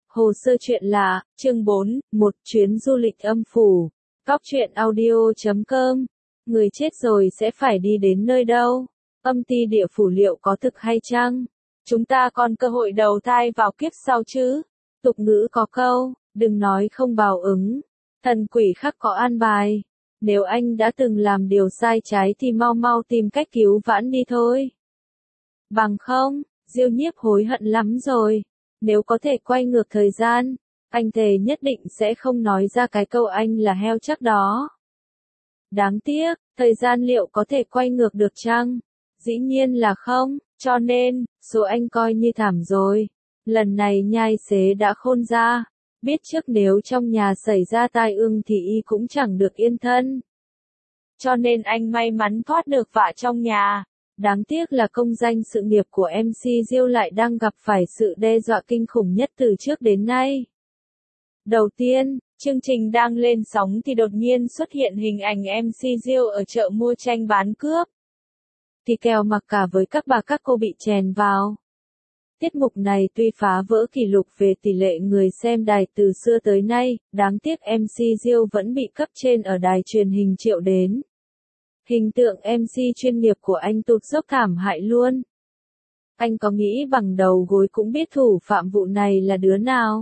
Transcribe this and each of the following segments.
Hồ sơ chuyện lạ, chương 4, một chuyến du lịch âm phủ. Góc truyện audio.com. Người chết rồi sẽ phải đi đến nơi đâu? Âm ty địa phủ liệu có thực hay chăng? Chúng ta còn cơ hội đầu thai vào kiếp sau chứ? Tục ngữ có câu, đừng nói không báo ứng. Thần quỷ khắc có an bài. Nếu anh đã từng làm điều sai trái thì mau mau tìm cách cứu vãn đi thôi. Bằng không, Diêu Nhiếp hối hận lắm rồi. Nếu có thể quay ngược thời gian, anh thề nhất định sẽ không nói ra cái câu anh là heo chắc đó. Đáng tiếc, thời gian liệu có thể quay ngược được chăng? Dĩ nhiên là không, cho nên, số anh coi như thảm rồi. Lần này nhai xế đã khôn ra, biết trước nếu trong nhà xảy ra tai ương thì y cũng chẳng được yên thân. Cho nên anh may mắn thoát được vạ trong nhà. Đáng tiếc là công danh sự nghiệp của MC Diêu lại đang gặp phải sự đe dọa kinh khủng nhất từ trước đến nay. Đầu tiên, chương trình đang lên sóng thì đột nhiên xuất hiện hình ảnh MC Diêu ở chợ mua tranh bán cướp. Thì kèo mặc cả với các bà các cô bị chèn vào. Tiết mục này tuy phá vỡ kỷ lục về tỷ lệ người xem đài từ xưa tới nay, đáng tiếc MC Diêu vẫn bị cấp trên ở đài truyền hình triệu đến. Hình tượng MC chuyên nghiệp của anh tụt dốc thảm hại luôn. Anh có nghĩ bằng đầu gối cũng biết thủ phạm vụ này là đứa nào.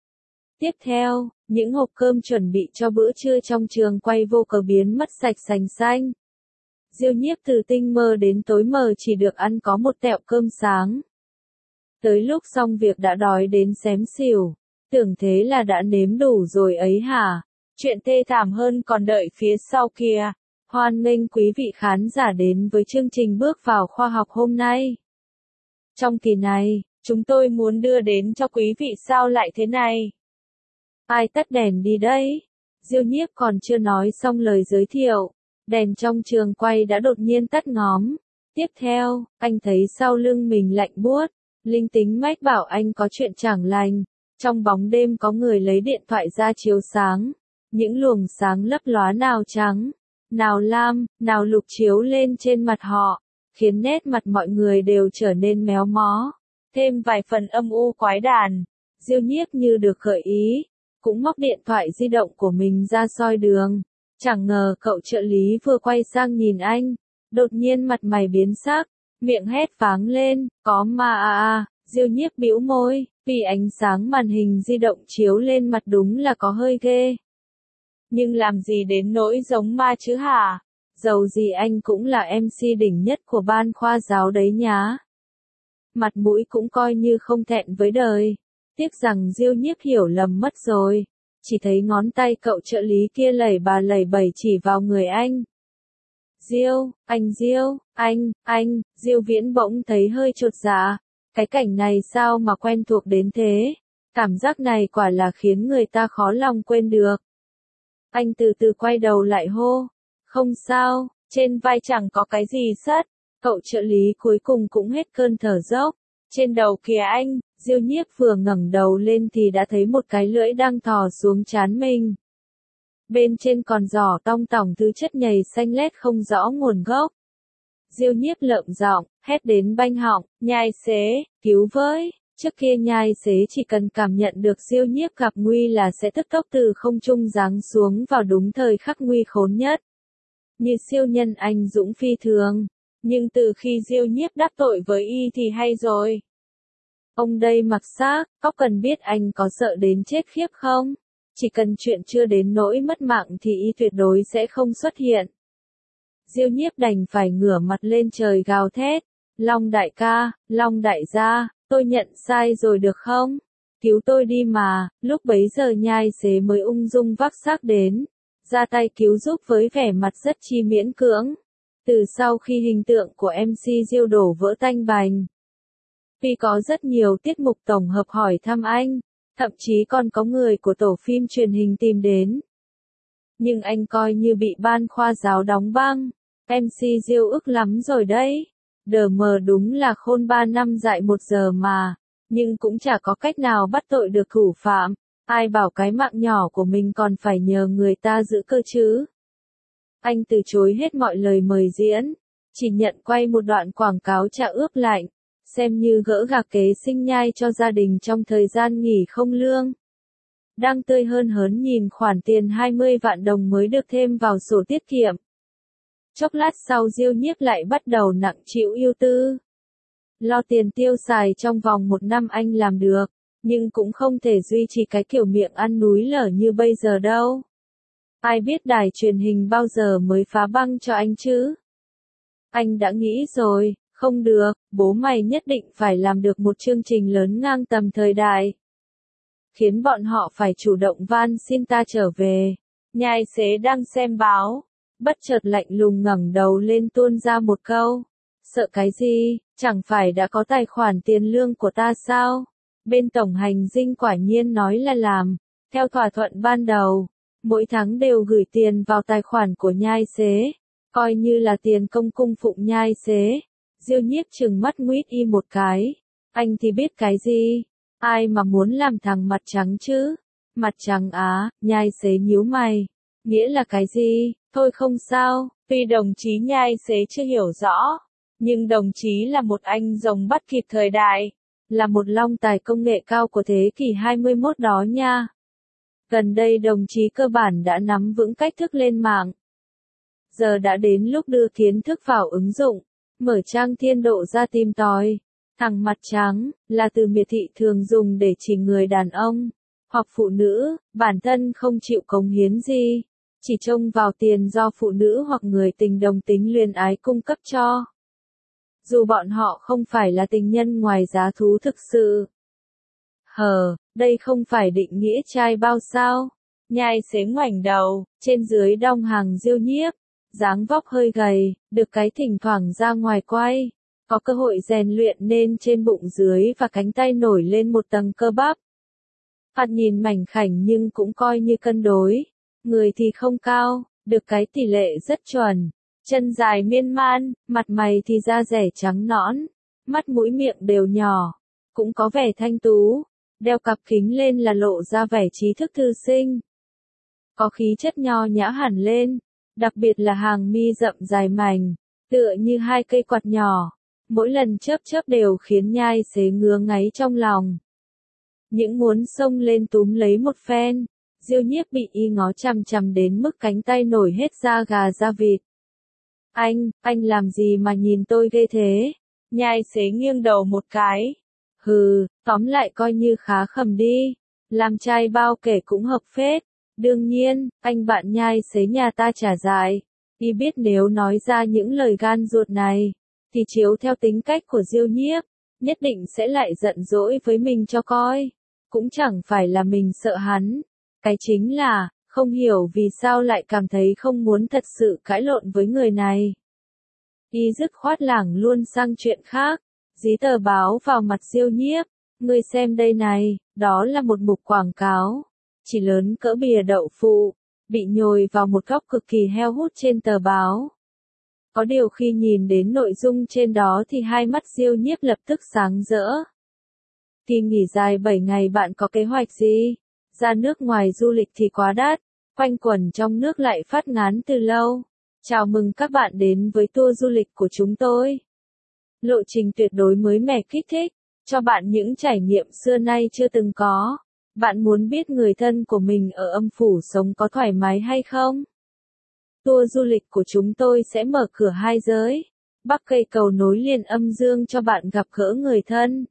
Tiếp theo, những hộp cơm chuẩn bị cho bữa trưa trong trường quay vô cớ biến mất sạch sành xanh. Diêu Nhiếp từ tinh mơ đến tối mờ chỉ được ăn có một tẹo cơm sáng. Tới lúc xong việc đã đói đến xém xỉu. Tưởng thế là đã nếm đủ rồi ấy hả? Chuyện thê thảm hơn còn đợi phía sau kìa. Hoan nghênh quý vị khán giả đến với chương trình Bước vào khoa học hôm nay. Trong kỳ này, chúng tôi muốn đưa đến cho quý vị sao lại thế này. Ai tắt đèn đi đấy? Diêu Nhiếp còn chưa nói xong lời giới thiệu. Đèn trong trường quay đã đột nhiên tắt ngóm. Tiếp theo, anh thấy sau lưng mình lạnh buốt. Linh tính mách bảo anh có chuyện chẳng lành. Trong bóng đêm có người lấy điện thoại ra chiếu sáng. Những luồng sáng lấp lóa nào trắng, nào lam, nào lục chiếu lên trên mặt họ, khiến nét mặt mọi người đều trở nên méo mó. Thêm vài phần âm u quái đản. Diêu Nhiếp như được gợi ý, cũng móc điện thoại di động của mình ra soi đường. Chẳng ngờ cậu trợ lý vừa quay sang nhìn anh, đột nhiên mặt mày biến sắc, miệng hét váng lên, có ma à. Diêu Nhiếp bĩu môi, vì ánh sáng màn hình di động chiếu lên mặt đúng là có hơi ghê. Nhưng làm gì đến nỗi giống ma chứ hả? Dầu gì anh cũng là MC đỉnh nhất của ban khoa giáo đấy nhá. Mặt mũi cũng coi như không thẹn với đời. Tiếc rằng Diêu Nhiếp hiểu lầm mất rồi. Chỉ thấy ngón tay cậu trợ lý kia lẩy bà lẩy bẩy chỉ vào người anh. Diêu, anh Diêu, anh, Diêu Viễn bỗng thấy hơi chột dạ. Cái cảnh này sao mà quen thuộc đến thế? Cảm giác này quả là khiến người ta khó lòng quên được. Anh từ từ quay đầu lại hô. Không sao, trên vai chẳng có cái gì sất. Cậu trợ lý cuối cùng cũng hết cơn thở dốc. Trên đầu kìa anh, Diêu Nhiếp vừa ngẩng đầu lên thì đã thấy một cái lưỡi đang thò xuống trán mình. Bên trên còn giỏ tong tỏng thứ chất nhầy xanh lét không rõ nguồn gốc. Diêu Nhiếp lợm giọng, hét đến banh họng, nhai xế, cứu với. Trước kia nhai xế chỉ cần cảm nhận được Diêu Nhiếp gặp nguy là sẽ tức tốc từ không trung giáng xuống vào đúng thời khắc nguy khốn nhất. Như siêu nhân anh dũng phi thường. Nhưng từ khi Diêu Nhiếp đắc tội với y thì hay rồi. Ông đây mặc xác, có cần biết anh có sợ đến chết khiếp không? Chỉ cần chuyện chưa đến nỗi mất mạng thì y tuyệt đối sẽ không xuất hiện. Diêu Nhiếp đành phải ngửa mặt lên trời gào thét. Long đại ca, Long đại gia, tôi nhận sai rồi được không? Cứu tôi đi mà. Lúc bấy giờ nhai xế mới ung dung vác xác đến. Ra tay cứu giúp với vẻ mặt rất chi miễn cưỡng. Từ sau khi hình tượng của MC Diêu đổ vỡ tanh bành. Vì có rất nhiều tiết mục tổng hợp hỏi thăm anh. Thậm chí còn có người của tổ phim truyền hình tìm đến. Nhưng anh coi như bị ban khoa giáo đóng băng. MC Diêu ức lắm rồi đấy. Đờ mờ đúng là khôn 3 năm dại 1 giờ mà. Nhưng cũng chả có cách nào bắt tội được thủ phạm. Ai bảo cái mạng nhỏ của mình còn phải nhờ người ta giữ cơ chứ. Anh từ chối hết mọi lời mời diễn. Chỉ nhận quay một đoạn quảng cáo trà ướp lạnh. xem như gỡ gạc kế sinh nhai cho gia đình trong thời gian nghỉ không lương. Đang tươi hơn hớn nhìn khoản tiền 20 vạn đồng mới được thêm vào sổ tiết kiệm. Chốc lát sau Diêu Nhiếp lại bắt đầu nặng chịu ưu tư. Lo tiền tiêu xài trong vòng 1 năm anh làm được, nhưng cũng không thể duy trì cái kiểu miệng ăn núi lở như bây giờ đâu. Ai biết đài truyền hình bao giờ mới phá băng cho anh chứ? Anh đã nghĩ rồi, không được, bố mày nhất định phải làm được một chương trình lớn ngang tầm thời đại. Khiến bọn họ phải chủ động van xin ta trở về. Nhai xế đang xem báo, bất chợt lạnh lùng ngẩng đầu lên tuôn ra một câu. Sợ cái gì, chẳng phải đã có tài khoản tiền lương của ta sao? Bên tổng hành dinh quả nhiên nói là làm, theo thỏa thuận ban đầu, mỗi tháng đều gửi tiền vào tài khoản của nhai xế, coi như là tiền công cung phụng nhai xế. Diêu Nhiếp trừng mắt nguýt y một cái, anh thì biết cái gì, ai mà muốn làm thằng mặt trắng chứ? Mặt trắng á, nhai xế nhíu mày, nghĩa là cái gì? Thôi không sao, tuy đồng chí nhai xế chưa hiểu rõ, nhưng đồng chí là một anh rồng bắt kịp thời đại, là một long tài công nghệ cao của thế kỷ 21 đó nha. Gần đây đồng chí cơ bản đã nắm vững cách thức lên mạng. Giờ đã đến lúc đưa kiến thức vào ứng dụng, mở trang thiên độ ra tìm tòi. Thằng mặt trắng, là từ miệt thị thường dùng để chỉ người đàn ông, hoặc phụ nữ, bản thân không chịu cống hiến gì, chỉ trông vào tiền do phụ nữ hoặc người tình đồng tính luyến ái cung cấp cho. Dù bọn họ không phải là tình nhân ngoài giá thú thực sự. Đây không phải định nghĩa trai bao sao? Nhai xế ngoảnh đầu, trên dưới đong hàng Diêu Nhiếp, dáng vóc hơi gầy, được cái thỉnh thoảng ra ngoài quay, có cơ hội rèn luyện nên trên bụng dưới và cánh tay nổi lên một tầng cơ bắp. Thoạt nhìn mảnh khảnh nhưng cũng coi như cân đối, người thì không cao, được cái tỷ lệ rất chuẩn. Chân dài miên man, mặt mày thì da dẻ trắng nõn, mắt mũi miệng đều nhỏ, cũng có vẻ thanh tú, đeo cặp kính lên là lộ ra vẻ trí thức thư sinh. Có khí chất nho nhã hẳn lên, đặc biệt là hàng mi rậm dài mảnh, tựa như 2 cây quạt nhỏ, mỗi lần chớp chớp đều khiến nhai xế ngứa ngáy trong lòng. Những muốn xông lên túm lấy một phen, Diêu Nhiếp bị y ngó chằm chằm đến mức cánh tay nổi hết da gà da vịt. Anh làm gì mà nhìn tôi ghê thế? Nhai xế nghiêng đầu một cái. Tóm lại coi như khá khẩm đi. Làm trai bao kể cũng hợp phết. Đương nhiên, anh bạn nhai xế nhà ta trả dại. Y biết nếu nói ra những lời gan ruột này, thì chiếu theo tính cách của Diêu Nhiếp, nhất định sẽ lại giận dỗi với mình cho coi. Cũng chẳng phải là mình sợ hắn. Cái chính là, không hiểu vì sao lại cảm thấy không muốn thật sự cãi lộn với người này. Y dứt khoát lảng luôn sang chuyện khác, dí tờ báo vào mặt Diêu Nhiếp, ngươi xem đây này, đó là một mục quảng cáo, chỉ lớn cỡ bìa đậu phụ, bị nhồi vào một góc cực kỳ heo hút trên tờ báo. Có điều khi nhìn đến nội dung trên đó thì hai mắt Diêu Nhiếp lập tức sáng rỡ. Kỳ nghỉ dài 7 ngày bạn có kế hoạch gì? Ra nước ngoài du lịch thì quá đắt, quanh quẩn trong nước lại phát ngán từ lâu. Chào mừng các bạn đến với tour du lịch của chúng tôi. Lộ trình tuyệt đối mới mẻ kích thích, cho bạn những trải nghiệm xưa nay chưa từng có. Bạn muốn biết người thân của mình ở âm phủ sống có thoải mái hay không? Tour du lịch của chúng tôi sẽ mở cửa 2 giới. Bắc cây cầu nối liền âm dương cho bạn gặp gỡ người thân.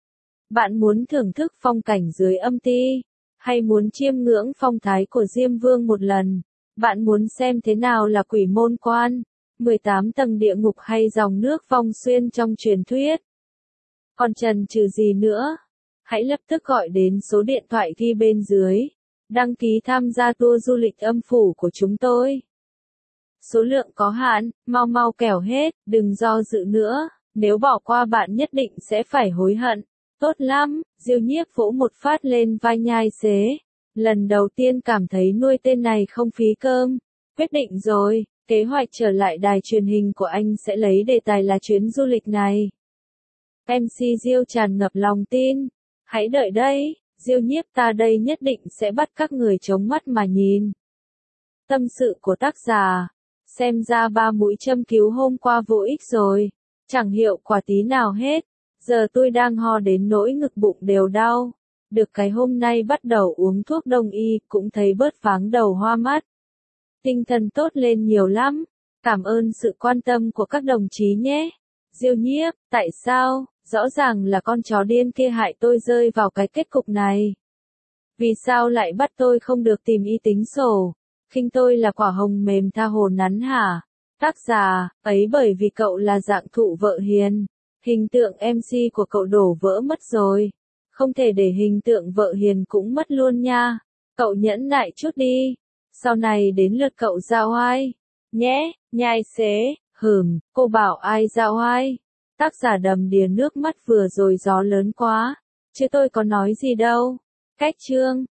Bạn muốn thưởng thức phong cảnh dưới âm ti, hay muốn chiêm ngưỡng phong thái của Diêm Vương một lần? Bạn muốn xem thế nào là Quỷ Môn Quan, 18 tầng địa ngục hay dòng nước Vong Xuyên trong truyền thuyết? Còn chần chừ gì nữa? Hãy lập tức gọi đến số điện thoại ghi bên dưới, đăng ký tham gia tour du lịch âm phủ của chúng tôi. Số lượng có hạn, mau kẻo hết, đừng do dự nữa, nếu bỏ qua bạn nhất định sẽ phải hối hận. Tốt lắm, Diêu Nhiếp vỗ một phát lên vai nhai xế. Lần đầu tiên cảm thấy nuôi tên này không phí cơm. Quyết định rồi, kế hoạch trở lại đài truyền hình của anh sẽ lấy đề tài là chuyến du lịch này. MC Diêu tràn ngập lòng tin. Hãy đợi đấy, Diêu Nhiếp ta đây nhất định sẽ bắt các người chống mắt mà nhìn. Tâm sự của tác giả. Xem ra 3 mũi châm cứu hôm qua vô ích rồi. Chẳng hiệu quả tí nào hết. Giờ tôi đang ho đến nỗi ngực bụng đều đau. Được cái hôm nay bắt đầu uống thuốc đông y, cũng thấy bớt váng đầu hoa mắt. Tinh thần tốt lên nhiều lắm. Cảm ơn sự quan tâm của các đồng chí nhé. Diêu Nhiếp, tại sao? Rõ ràng là con chó điên kia hại tôi rơi vào cái kết cục này. Vì sao lại bắt tôi không được tìm y tính sổ? Khinh tôi là quả hồng mềm tha hồ nắn hả? Tác giả, ấy bởi vì cậu là dạng thụ vợ hiền. Hình tượng MC của cậu đổ vỡ mất rồi. Không thể để hình tượng vợ hiền cũng mất luôn nha. Cậu nhẫn nại chút đi. Sau này đến lượt cậu ra oai. Nhé, nhai xế, cô bảo ai ra oai. Tác giả đầm đìa nước mắt vừa rồi gió lớn quá. Chứ tôi có nói gì đâu. Cách chương.